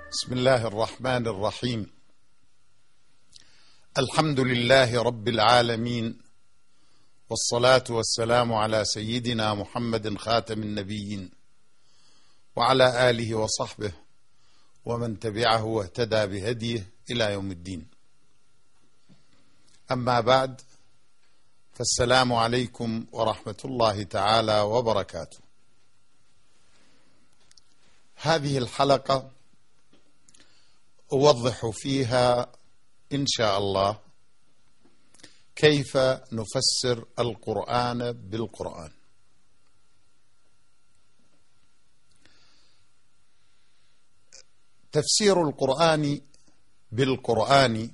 بسم الله الرحمن الرحيم. الحمد لله رب العالمين، والصلاة والسلام على سيدنا محمد خاتم النبيين وعلى آله وصحبه ومن تبعه واهتدى بهديه إلى يوم الدين. أما بعد، فالسلام عليكم ورحمة الله تعالى وبركاته. هذه الحلقة أوضح فيها إن شاء الله كيف نفسر القرآن بالقرآن. تفسير القرآن بالقرآن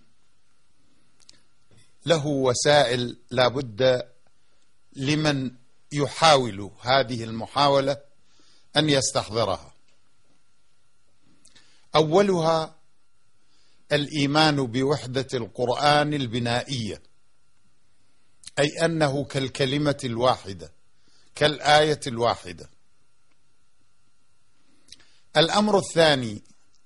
له وسائل لا بد لمن يحاول هذه المحاولة أن يستحضرها. أولها الإيمان بوحدة القرآن البنائية، أي أنه كالكلمة الواحدة، كالآية الواحدة. الأمر الثاني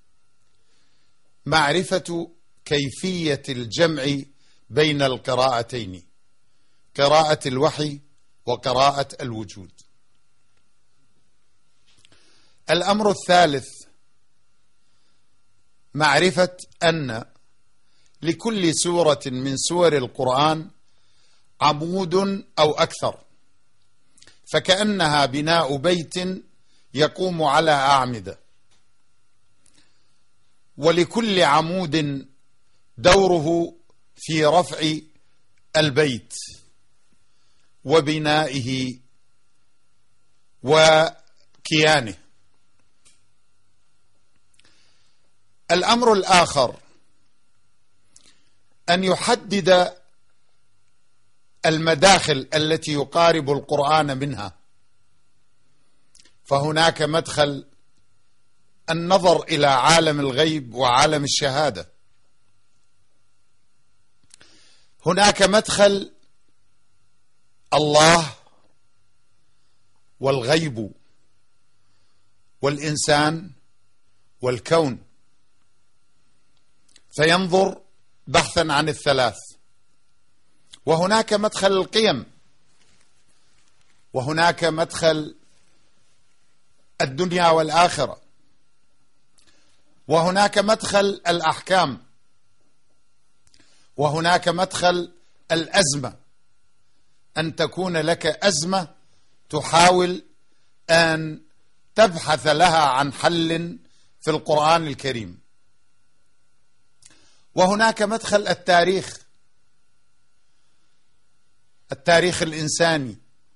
معرفة كيفية الجمع بين القراءتين، قراءة الوحي وقراءة الوجود. الأمر الثالث معرفة أن لكل سورة من سور القرآن عمود أو أكثر، فكأنها بناء بيت يقوم على أعمدة، ولكل عمود دوره في رفع البيت وبنائه وكيانه. الأمر الآخر أن يحدد المداخل التي يقارب القرآن منها، فهناك مدخل النظر إلى عالم الغيب وعالم الشهادة، هناك مدخل الله والغيب والإنسان والكون، فينظر بحثا عن الثلاث. وهناك مدخل القيم، وهناك مدخل الدنيا والآخرة، وهناك مدخل الأحكام، وهناك مدخل الأزمة، أن تكون لك أزمة تحاول أن تبحث لها عن حل في القرآن الكريم. وهناك مدخل التاريخ الإنساني،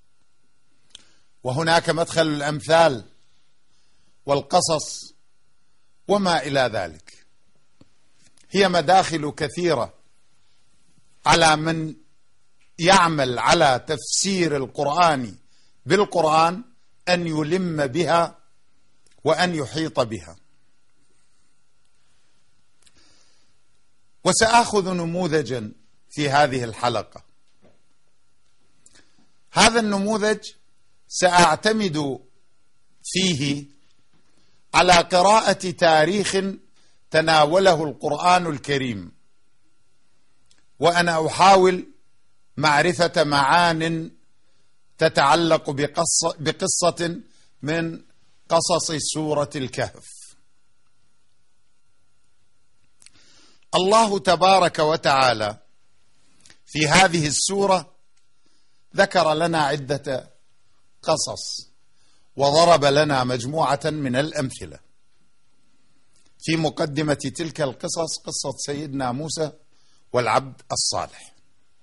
وهناك مدخل الأمثال والقصص وما إلى ذلك. هي مداخل كثيرة على من يعمل على تفسير القرآن بالقرآن أن يلم بها وأن يحيط بها. وسأخذ نموذجا في هذه الحلقة. هذا النموذج سأعتمد فيه على قراءة تاريخ تناوله القرآن الكريم، وأنا أحاول معرفة معان تتعلق بقصة من قصص سورة الكهف. الله تبارك وتعالى في هذه السورة ذكر لنا عدة قصص، وضرب لنا مجموعة من الأمثلة. في مقدمة تلك القصص قصة سيدنا موسى والعبد الصالح.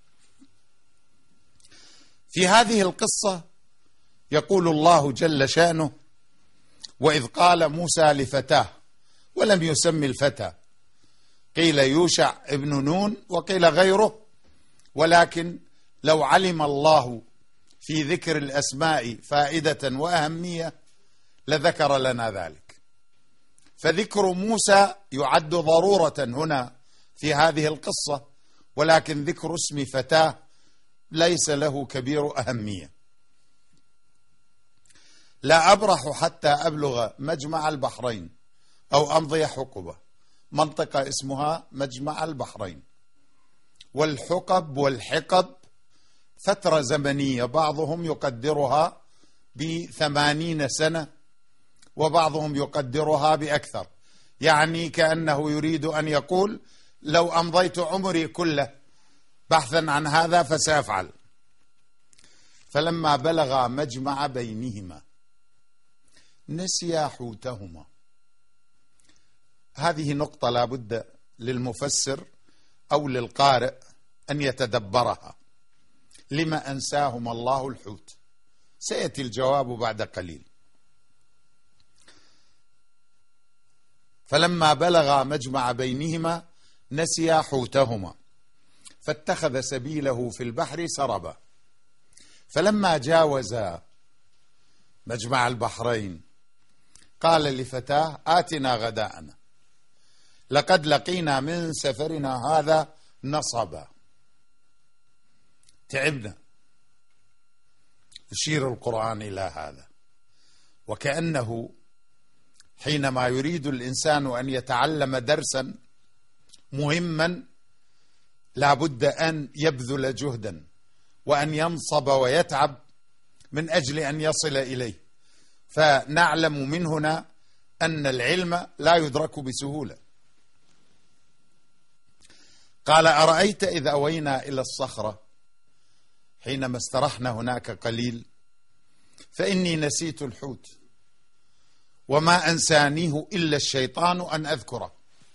في هذه القصة يقول الله جل شأنه: وإذ قال موسى لفتاه، ولم يسمي الفتى، قيل يوشع ابن نون وقيل غيره، ولكن لو علم الله في ذكر الأسماء فائدة وأهمية لذكر لنا ذلك. فذكر موسى يعد ضرورة هنا في هذه القصة، ولكن ذكر اسم فتاه ليس له كبير أهمية. لا أبرح حتى أبلغ مجمع البحرين أو أمضية حقبة، منطقة اسمها مجمع البحرين. والحقب والحقب فترة زمنية، بعضهم يقدرها ب80 سنة وبعضهم يقدرها بأكثر، يعني كأنه يريد أن يقول لو أمضيت عمري كله بحثا عن هذا فسأفعل. فلما بلغ مجمع بينهما نسيا حوتهما. هذه نقطة لا بد للمفسر أو للقارئ أن يتدبرها. لما أنساهما الله الحوت؟ سيأتي الجواب بعد قليل. فلما بلغ مجمع بينهما نسيا حوتهما فاتخذ سبيله في البحر سربا. فلما جاوزا مجمع البحرين قال لفتاه آتنا غداءنا لقد لقينا من سفرنا هذا نصبا. تعبنا. يشير القرآن إلى هذا، وكأنه حينما يريد الإنسان أن يتعلم درسا مهما لا بد أن يبذل جهدا وأن ينصب ويتعب من أجل أن يصل إليه. فنعلم من هنا أن العلم لا يدرك بسهولة. قال أرأيت إذ أوينا إلى الصخرة، حينما استرحنا هناك قليل، فإني نسيت الحوت وما أنسانيه إلا الشيطان أن أذكره،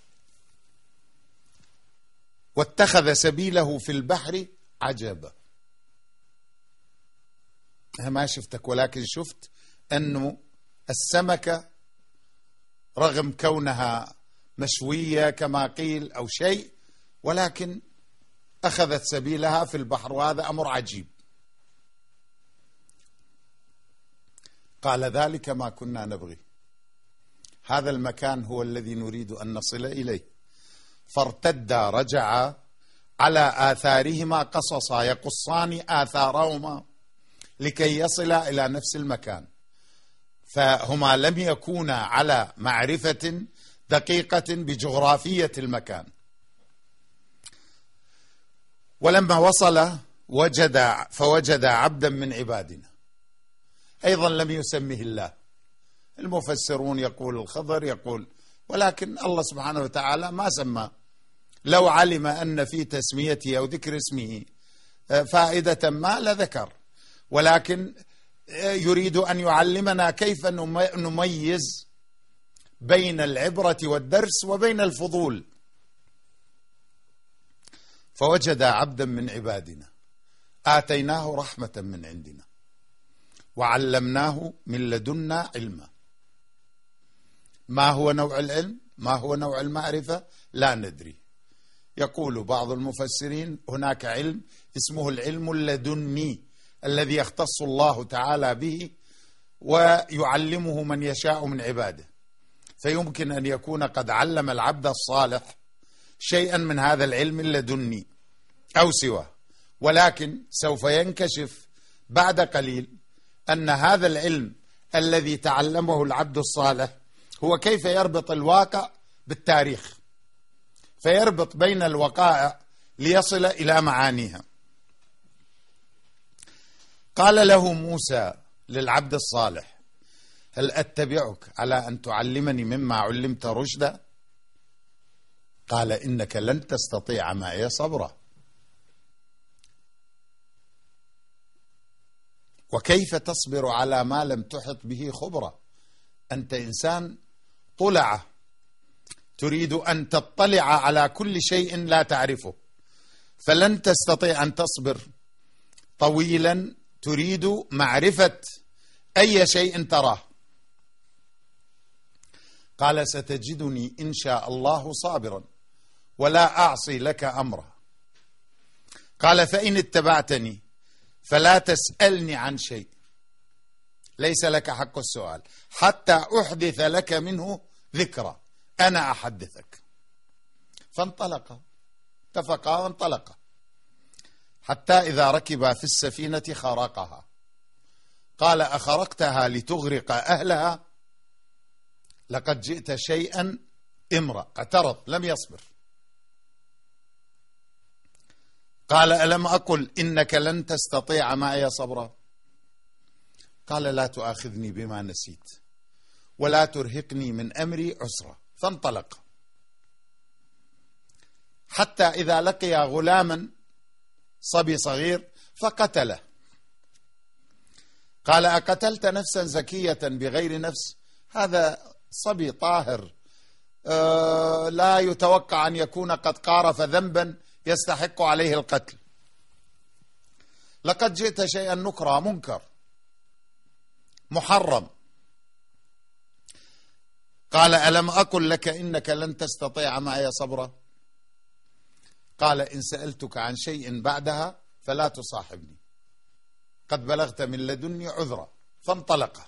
واتخذ سبيله في البحر عجبا. ما شفتك، ولكن شفت أنه السمكة رغم كونها مشوية كما قيل أو شيء، ولكن أخذت سبيلها في البحر، وهذا أمر عجيب. قال ذلك ما كنا نبغي، هذا المكان هو الذي نريد أن نصل إليه. فارتدا رجعا على آثارهما قصصا يقصان آثارهما لكي يصلا إلى نفس المكان. فهما لم يكونا على معرفة دقيقة بجغرافية المكان. ولما وصل فوجد عبدا من عبادنا، أيضا لم يسمه الله. المفسرون يقول الخضر، يقول، ولكن الله سبحانه وتعالى ما سمى. لو علم أن في تسميته أو ذكر اسمه فائدة ما لذكر، ولكن يريد أن يعلمنا كيف نميز بين العبرة والدرس وبين الفضول. فوجد عبدا من عبادنا آتيناه رحمة من عندنا وعلمناه من لدنا علما. ما هو نوع العلم؟ ما هو نوع المعرفة؟ لا ندري. يقول بعض المفسرين هناك علم اسمه العلم اللدني الذي يختص الله تعالى به ويعلمه من يشاء من عباده، فيمكن أن يكون قد علم العبد الصالح شيئا من هذا العلم اللدني أو سواه، ولكن سوف ينكشف بعد قليل أن هذا العلم الذي تعلمه العبد الصالح هو كيف يربط الواقع بالتاريخ، فيربط بين الوقائع ليصل إلى معانيها. قال له موسى للعبد الصالح: هل أتبعك على أن تعلمني مما علمت رشدا؟ قال: إنك لن تستطيع معي صبرا. وكيف تصبر على ما لم تحط به خبرا؟ أنت إنسان طلعة، تريد أن تطلع على كل شيء لا تعرفه، فلن تستطيع أن تصبر طويلا تريد معرفة أي شيء تراه. قال: ستجدني إن شاء الله صابرا ولا أعصي لك أمرا. قال: فإن اتبعتني فلا تسألني عن شيء، ليس لك حق السؤال حتى أحدث لك منه ذكرى، أنا أحدثك. فانطلقا، اتفقا وانطلقا، حتى إذا ركبا في السفينة خرقها. قال: أخرقتها لتغرق أهلها؟ لقد جئت شيئا امرأ، اعترض لم يصبر. قال ألم أقل إنك لن تستطيع معي صبرا؟ قال لا تؤاخذني بما نسيت ولا ترهقني من أمري عسرا. فانطلق حتى إذا لقي غلاما صبي صغير فقتله. قال أقتلت نفسا زكية بغير نفس؟ هذا صبي طاهر لا يتوقع أن يكون قد قارف ذنبا يستحق عليه القتل. لقد جئت شيئا نكرا، منكر محرم. قال ألم أقل لك إنك لن تستطيع معي صبرا؟ قال إن سألتك عن شيء بعدها فلا تصاحبني، قد بلغت من لدني عذرا. فانطلق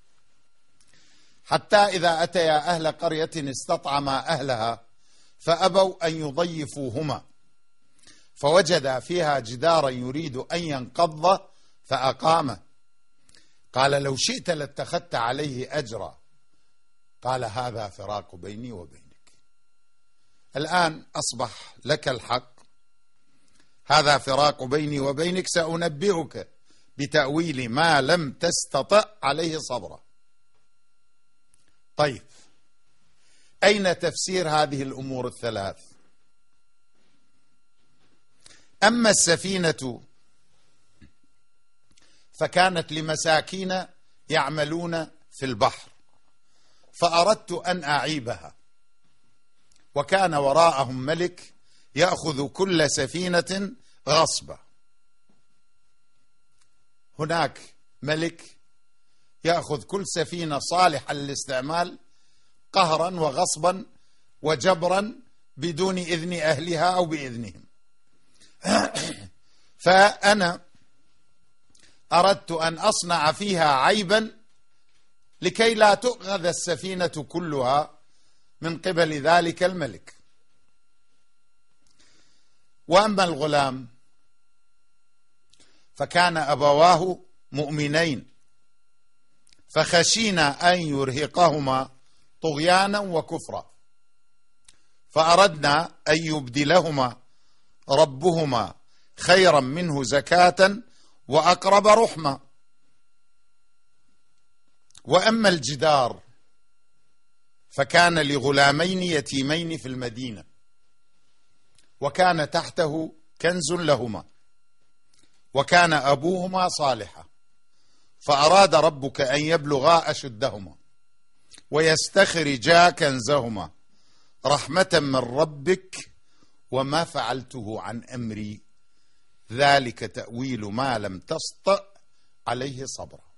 حتى إذا أتيا أهل قرية استطعما أهلها فأبوا أن يضيفوهما، فوجدا فيها جدارا يريد أن ينقض فأقامه. قال لو شئت لاتخذت عليه أجرا. قال هذا فراق بيني وبينك، الآن أصبح لك الحق، هذا فراق بيني وبينك، سأنبئك بتأويل ما لم تستطع عليه صبرا. طيب، أين تفسير هذه الأمور الثلاث؟ أما السفينة فكانت لمساكين يعملون في البحر، فأردت أن أعيبها، وكان وراءهم ملك يأخذ كل سفينة غصبا. هناك ملك يأخذ كل سفينة صالحة للاستعمال قهرا وغصبا وجبرا بدون إذن أهلها أو بإذنهم. فأنا أردت أن أصنع فيها عيبا لكي لا تؤخذ السفينة كلها من قبل ذلك الملك. وأما الغلام فكان أبواه مؤمنين، فخشينا أن يرهقهما طغيانا وكفرا، فأردنا أن يبدلهما ربهما خيرا منه زكاة وأقرب رحمة. وأما الجدار فكان لغلامين يتيمين في المدينة، وكان تحته كنز لهما، وكان أبوهما صالحا، فأراد ربك أن يبلغا أشدهما ويستخرجا كنزهما رحمة من ربك وما فعلته عن أمري ذلك تأويل ما لم تسطع عليه صبرا.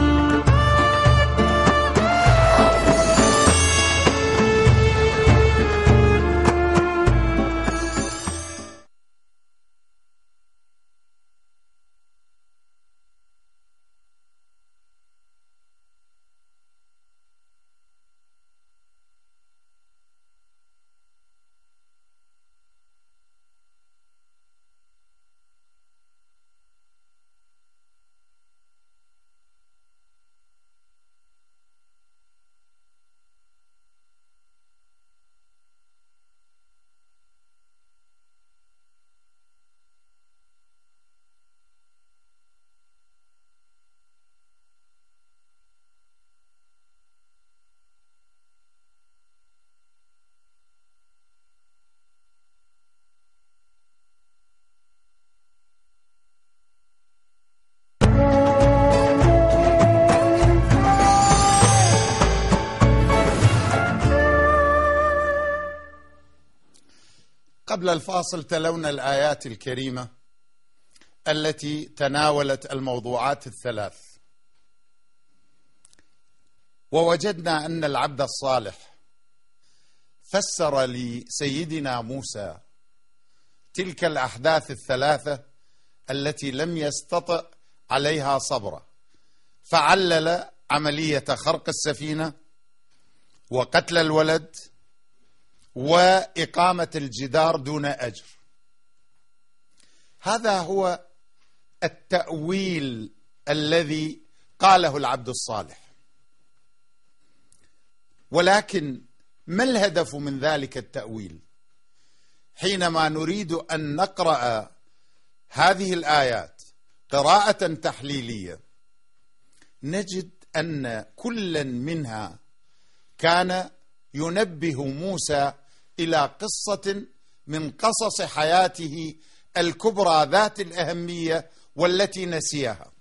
قبل الفاصل تلونا الآيات الكريمة التي تناولت الموضوعات الثلاث، ووجدنا أن العبد الصالح فسر لسيدنا موسى تلك الأحداث الثلاثة التي لم يستطع عليها صبرا، فعلل عملية خرق السفينة وقتل الولد وإقامة الجدار دون أجر. هذا هو التأويل الذي قاله العبد الصالح. ولكن ما الهدف من ذلك التأويل؟ حينما نريد أن نقرأ هذه الآيات قراءة تحليلية نجد أن كلا منها كان ينبه موسى إلى قصة من قصص حياته الكبرى ذات الأهمية والتي نسيها.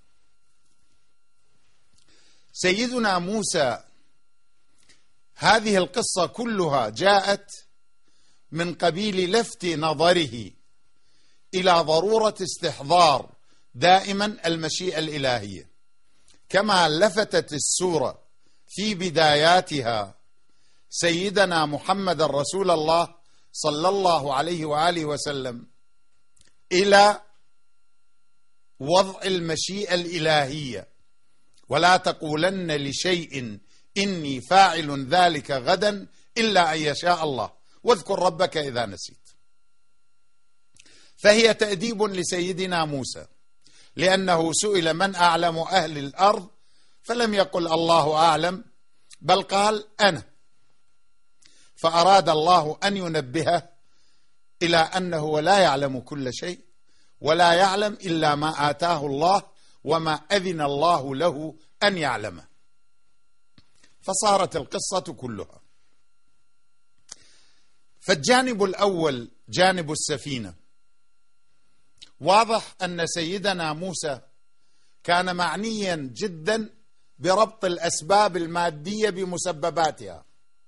سيدنا موسى هذه القصة كلها جاءت من قبيل لفت نظره إلى ضرورة استحضار دائما المشيئة الإلهية، كما لفتت السورة في بداياتها سيدنا محمد رسول الله صلى الله عليه وآله وسلم إلى وضع المشيئة الإلهية: ولا تقولن لشيء إني فاعل ذلك غدا إلا أن يشاء الله واذكر ربك إذا نسيت. فهي تأديب لسيدنا موسى، لأنه سئل من أعلم أهل الأرض فلم يقل الله أعلم، بل قال أنا. فأراد الله أن ينبهه إلى أنه لا يعلم كل شيء، ولا يعلم إلا ما آتاه الله وما أذن الله له أن يعلمه. فصارت القصة كلها. فالجانب الأول جانب السفينة، واضح أن سيدنا موسى كان معنيا جدا بربط الأسباب المادية بمسبباتها،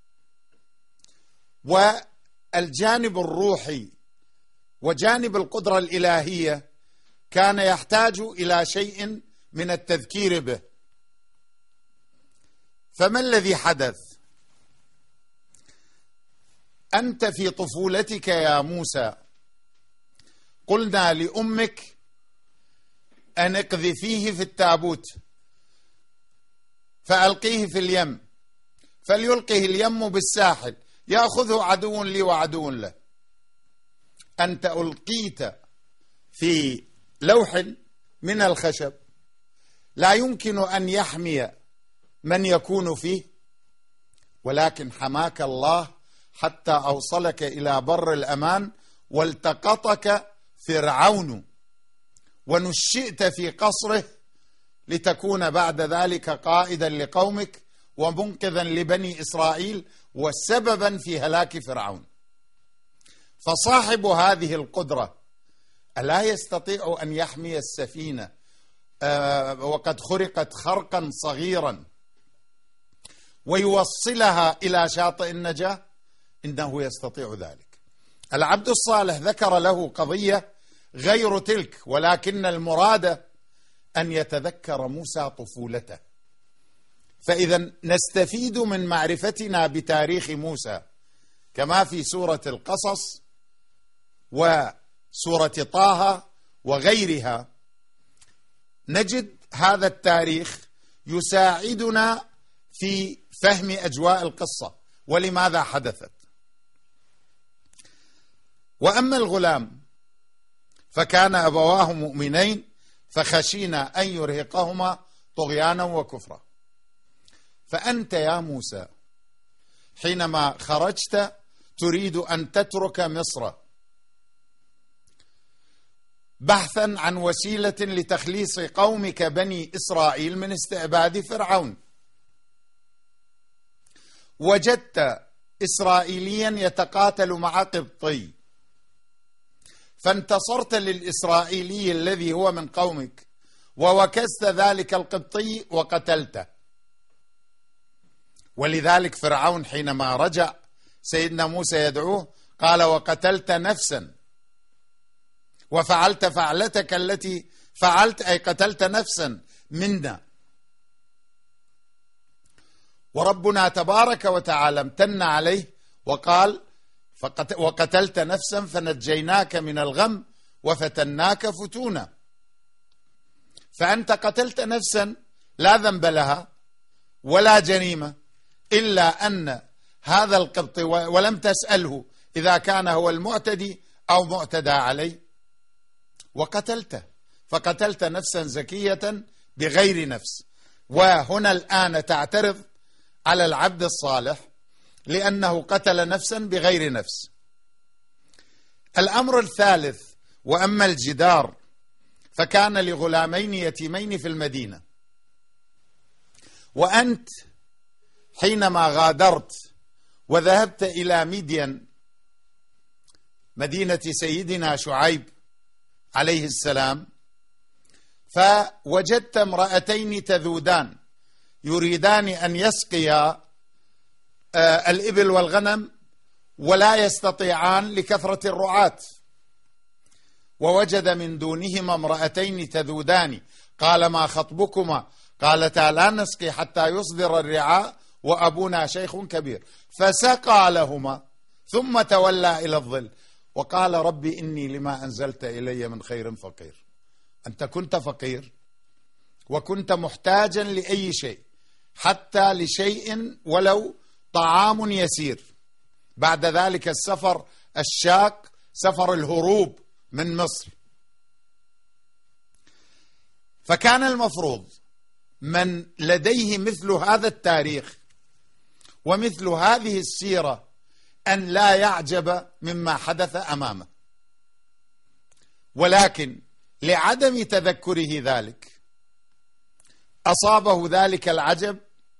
والجانب الروحي وجانب القدرة الإلهية كان يحتاج إلى شيء من التذكير به. فما الذي حدث؟ أنت في طفولتك يا موسى قلنا لأمك أن اقذفيه في التابوت فألقيه في اليم فليلقه اليم بالساحل يأخذه عدو لي وعدو له. أنت ألقيت في لوح من الخشب لا يمكن أن يحمي من يكون فيه، ولكن حماك الله حتى أوصلك إلى بر الأمان، والتقطك فرعون ونشئت في قصره لتكون بعد ذلك قائدا لقومك ومنقذا لبني إسرائيل وسببا في هلاك فرعون. فصاحب هذه القدرة ألا يستطيع أن يحمي السفينة وقد خرقت خرقا صغيرا ويوصلها إلى شاطئ النجاة؟ إنه يستطيع ذلك. العبد الصالح ذكر له قضية غير تلك، ولكن المراد أن يتذكر موسى طفولته. فإذا نستفيد من معرفتنا بتاريخ موسى كما في سورة القصص وسورة طه وغيرها، نجد هذا التاريخ يساعدنا في فهم أجواء القصة ولماذا حدثت. وأما الغلام فكان أبواه مؤمنين فخشينا أن يرهقهما طغيانا وكفرا. فأنت يا موسى حينما خرجت تريد أن تترك مصر بحثا عن وسيلة لتخليص قومك بني إسرائيل من استعباد فرعون. وجدت إسرائيليا يتقاتل مع قبطي، فانتصرت للإسرائيلي الذي هو من قومك ووكزت ذلك القبطي وقتلته. ولذلك فرعون حينما رجع سيدنا موسى يدعوه قال: وقتلت نفسا وفعلت فعلتك التي فعلت، أي قتلت نفسا منا. وربنا تبارك وتعالى امتن عليه وقال: وقتلت نفسا فنجيناك من الغم وفتناك فتونا. فأنت قتلت نفسا لا ذنب لها ولا جريمة، إلا أن هذا القبط ولم تسأله إذا كان هو المعتدي أو معتدى عليه وقتلته، فقتلت نفسا زكية بغير نفس. وهنا الآن تعترض على العبد الصالح لأنه قتل نفسا بغير نفس. الأمر الثالث: وأما الجدار فكان لغلامين يتيمين في المدينة، وأنت حينما غادرت وذهبت إلى مدين مدينة سيدنا شعيب عليه السلام، فوجدت امرأتين تذودان يريدان أن يسقيا الإبل والغنم ولا يستطيعان لكثرة الرعاة، ووجد من دونهما امرأتين تذودان قال: ما خطبكما؟ قالتا: لا نسقي حتى يصدر الرعاء وأبونا شيخ كبير. فسقى لهما ثم تولى إلى الظل وقال: ربي إني لما أنزلت إلي من خير فقير. أنت كنت فقير وكنت محتاجا لأي شيء، حتى لشيء ولو طعام يسير. بعد ذلك السفر الشاق، سفر الهروب من مصر. فكان المفروض من لديه مثل هذا التاريخ ومثل هذه السيرة أن لا يعجب مما حدث أمامه، ولكن لعدم تذكره ذلك أصابه ذلك العجب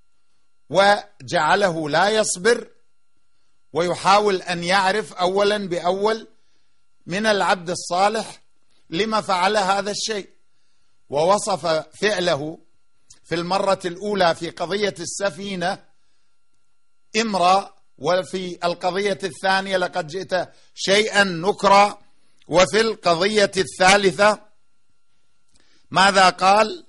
وجعله لا يصبر ويحاول أن يعرف أولا بأول من العبد الصالح لما فعل هذا الشيء، ووصف فعله في المرة الأولى في قضية السفينة امرأ، وفي القضية الثانية لقد جئت شيئا نكرا، وفي القضية الثالثة ماذا قال؟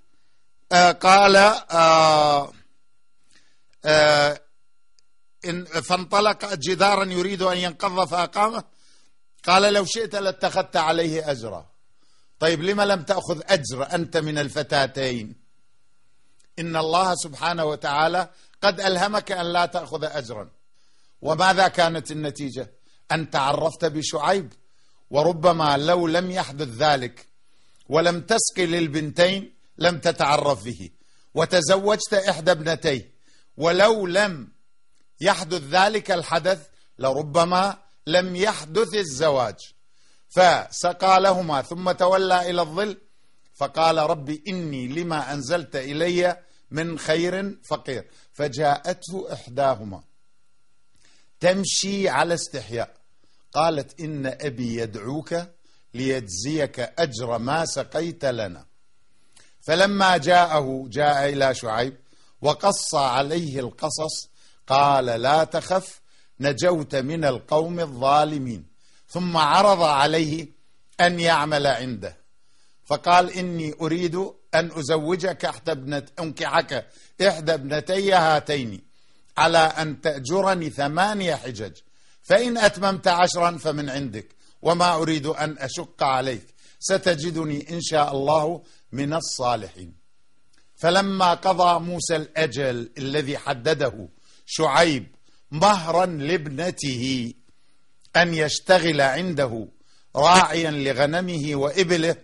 فانطلق جدارا يريد أن ينقض فأقامه قال: لو شئت لاتخذت عليه أجرا. طيب لما لم تأخذ أجر أنت من الفتاتين؟ إن الله سبحانه وتعالى قد ألهمك أن لا تأخذ أجرا. وماذا كانت النتيجة؟ أن تعرفت بشعيب، وربما لو لم يحدث ذلك ولم تسقي للبنتين لم تتعرف به، وتزوجت إحدى ابنتيه، ولو لم يحدث ذلك الحدث لربما لم يحدث الزواج. فسقى لهما ثم تولى إلى الظل فقال: ربي إني لما أنزلت إلي من خير فقير. فجاءته إحداهما تمشي على استحياء قالت: إن أبي يدعوك ليجزيك أجر ما سقيت لنا. فلما جاء إلى شعيب وقص عليه القصص قال: لا تخف نجوت من القوم الظالمين. ثم عرض عليه أن يعمل عنده، فقال: إني أريد أن أزوجك أنكحك إحدى ابنتي هاتين على أن تأجرني 8 حجج، فإن أتممت 10 فمن عندك، وما أريد أن أشق عليك، ستجدني إن شاء الله من الصالحين. فلما قضى موسى الأجل الذي حدده شعيب مهرا لابنته أن يشتغل عنده راعيا لغنمه وإبله،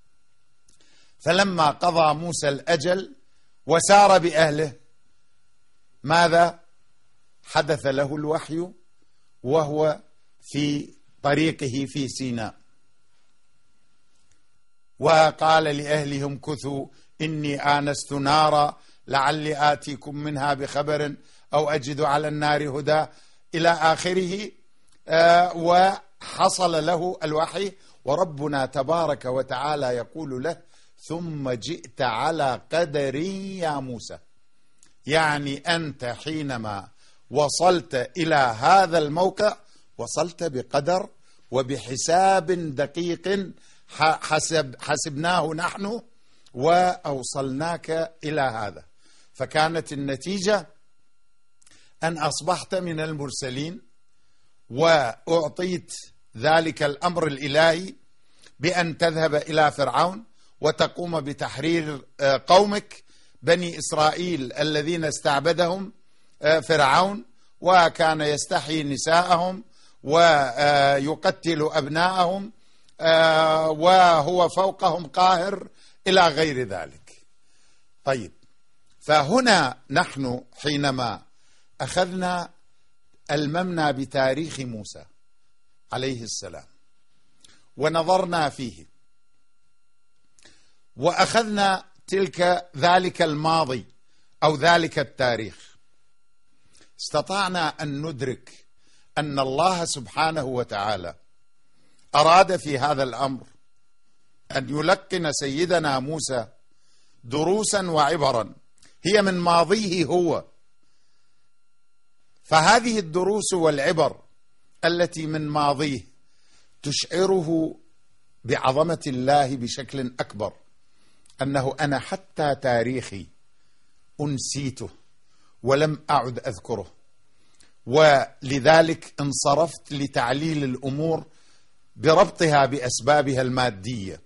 فلما قضى موسى الأجل وسار بأهله ماذا حدث له؟ الوحي وهو في طريقه في سيناء، وقال لأهلهم كثوا إني آنست نارا لعلي آتيكم منها بخبر أو أجد على النار هدى إلى آخره. وحصل له الوحي، وربنا تبارك وتعالى يقول له: ثم جئت على قدر يا موسى. يعني أنت حينما وصلت إلى هذا الموقع وصلت بقدر وبحساب دقيق حسبناه نحن وأوصلناك إلى هذا. فكانت النتيجة أن أصبحت من المرسلين، وأعطيت ذلك الأمر الإلهي بأن تذهب إلى فرعون وتقوم بتحرير قومك بني إسرائيل الذين استعبدهم فرعون، وكان يستحيي نساءهم ويقتل أبناءهم وهو فوقهم قاهر إلى غير ذلك. طيب، فهنا نحن حينما أخذنا ألممنا بتاريخ موسى عليه السلام ونظرنا فيه وأخذنا ذلك الماضي أو ذلك التاريخ، استطعنا أن ندرك أن الله سبحانه وتعالى أراد في هذا الأمر أن يلقن سيدنا موسى دروسا وعبرا هي من ماضيه هو. فهذه الدروس والعبر التي من ماضيه تشعره بعظمة الله بشكل أكبر، أنه أنا حتى تاريخي أنسيته ولم أعد أذكره، ولذلك انصرفت لتعليل الأمور بربطها بأسبابها المادية،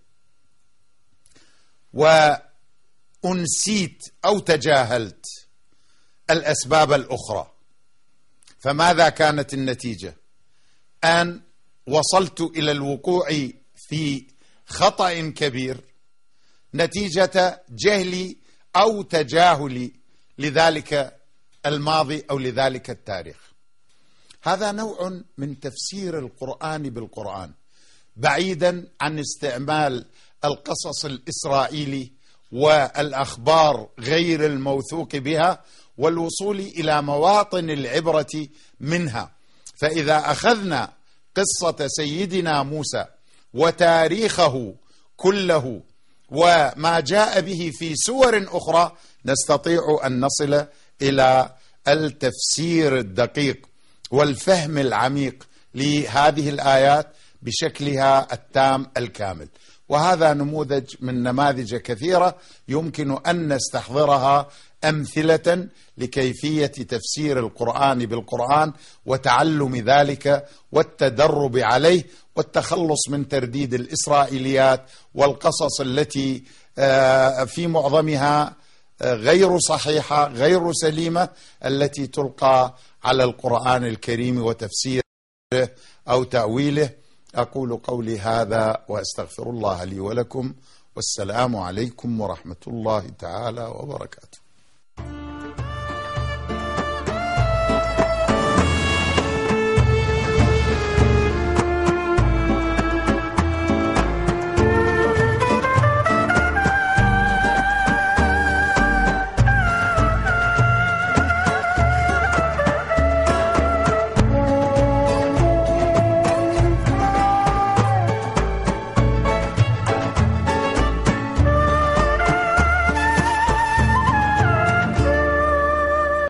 وأنسيت أو تجاهلت الأسباب الأخرى. فماذا كانت النتيجة؟ أن وصلت إلى الوقوع في خطأ كبير نتيجة جهلي أو تجاهلي لذلك الماضي أو لذلك التاريخ. هذا نوع من تفسير القرآن بالقرآن، بعيدا عن استعمال القصص الإسرائيلي والأخبار غير الموثوق بها، والوصول إلى مواطن العبرة منها. فإذا أخذنا قصة سيدنا موسى وتاريخه كله وما جاء به في سور أخرى، نستطيع أن نصل إلى التفسير الدقيق والفهم العميق لهذه الآيات بشكلها التام الكامل. وهذا نموذج من نماذج كثيرة يمكن أن نستحضرها أمثلة لكيفية تفسير القرآن بالقرآن وتعلم ذلك والتدرب عليه والتخلص من ترديد الإسرائيليات والقصص التي في معظمها غير صحيحة غير سليمة، التي تلقى على القرآن الكريم وتفسيره أو تأويله. أقول قولي هذا وأستغفر الله لي ولكم، والسلام عليكم ورحمة الله تعالى وبركاته.